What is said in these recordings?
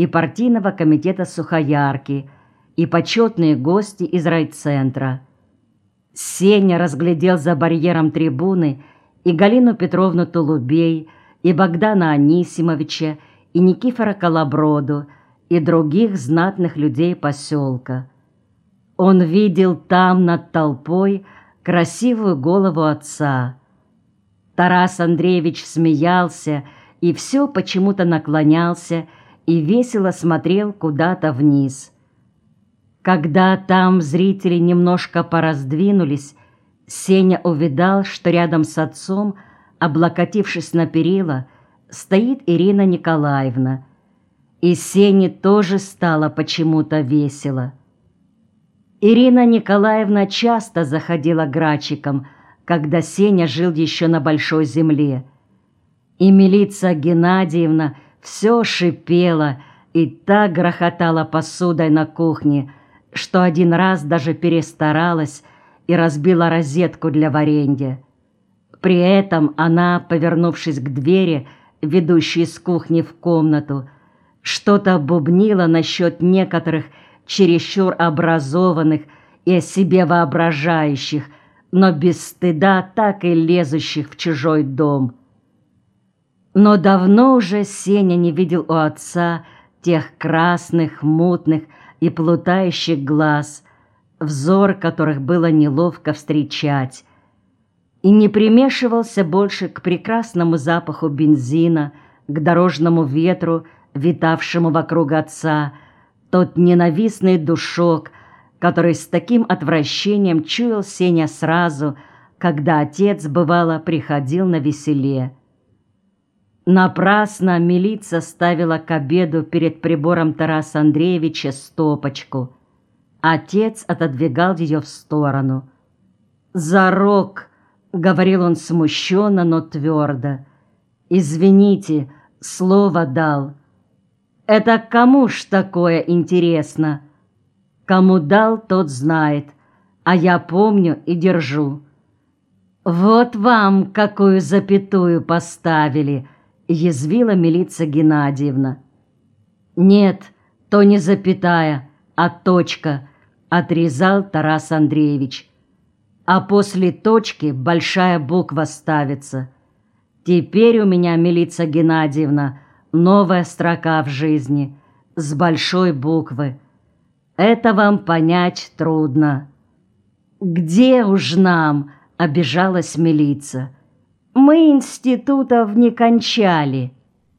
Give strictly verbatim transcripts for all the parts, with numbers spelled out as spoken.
и партийного комитета Сухоярки, и почетные гости из райцентра. Сеня разглядел за барьером трибуны и Галину Петровну Тулубей, и Богдана Анисимовича, и Никифора Колоброду, и других знатных людей поселка. Он видел там над толпой красивую голову отца. Тарас Андреевич смеялся и все почему-то наклонялся и весело смотрел куда-то вниз. Когда там зрители немножко пораздвинулись, Сеня увидал, что рядом с отцом, облокотившись на перила, стоит Ирина Николаевна. И Сене тоже стало почему-то весело. Ирина Николаевна часто заходила к Грачикам, когда Сеня жил еще на Большой Земле. И Милица Геннадьевна все шипела и так грохотала посудой на кухне, что один раз даже перестаралась и разбила розетку для варенья. При этом она, повернувшись к двери, ведущей из кухни в комнату, что-то бубнила насчет некоторых чересчур образованных и о себе воображающих, но без стыда так и лезущих в чужой дом. Но давно уже Сеня не видел у отца тех красных, мутных и плутающих глаз, взор которых было неловко встречать, и не примешивался больше к прекрасному запаху бензина, к дорожному ветру, витавшему вокруг отца, тот ненавистный душок, который с таким отвращением чуял Сеня сразу, когда отец, бывало, приходил на веселе. Напрасно милиция ставила к обеду перед прибором Тараса Андреевича стопочку. Отец отодвигал ее в сторону. «Зарок!» — говорил он смущенно, но твердо. «Извините, слово дал. Это кому ж такое интересно? Кому дал, тот знает, а я помню и держу». «Вот вам какую запятую поставили!» — язвила Милица Геннадьевна. «Нет, то не запятая, а точка», — отрезал Тарас Андреевич. «А после точки большая буква ставится. Теперь у меня, Милица Геннадьевна, новая строка в жизни, с большой буквы. Это вам понять трудно». «Где уж нам?» — обижалась милица. «Мы институтов не кончали».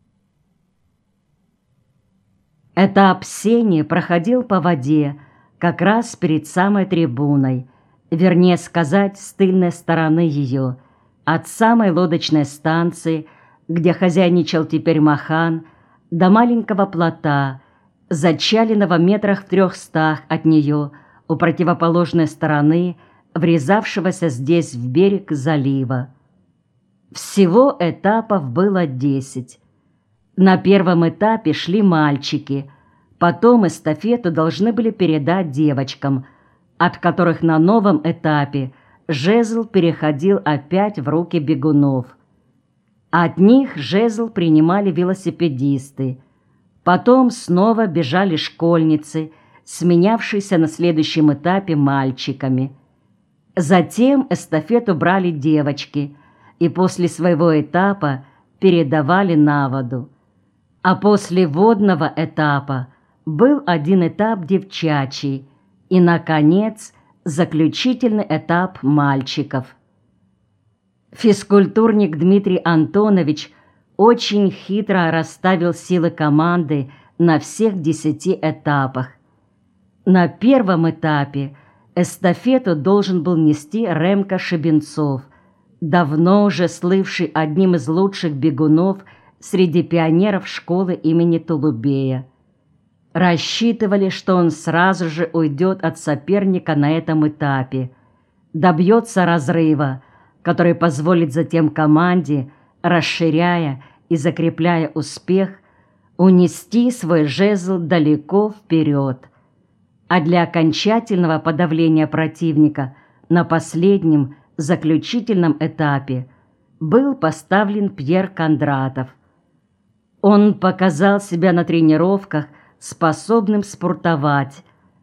Этап Сени проходил по воде, как раз перед самой трибуной, вернее сказать, с тыльной стороны ее, от самой лодочной станции, где хозяйничал теперь Махан, до маленького плота, зачаленного метрах в трехстах от нее, у противоположной стороны, врезавшегося здесь в берег залива. Всего этапов было десять. На первом этапе шли мальчики, потом эстафету должны были передать девочкам, от которых на новом этапе жезл переходил опять в руки бегунов. От них жезл принимали велосипедисты. Потом снова бежали школьницы, сменявшиеся на следующем этапе мальчиками. Затем эстафету брали девочки и после своего этапа передавали на воду. А после водного этапа был один этап девчачий и, наконец, заключительный этап мальчиков. Физкультурник Дмитрий Антонович очень хитро расставил силы команды на всех десяти этапах. На первом этапе эстафету должен был нести Ремка Шебенцов, давно уже слывший одним из лучших бегунов среди пионеров школы имени Тулубея. Рассчитывали, что он сразу же уйдет от соперника на этом этапе, добьется разрыва, который позволит затем команде, расширяя и закрепляя успех, унести свой жезл далеко вперед. А для окончательного подавления противника на последнем заключительном этапе был поставлен Пьер Кондратов. Он показал себя на тренировках способным спортовать,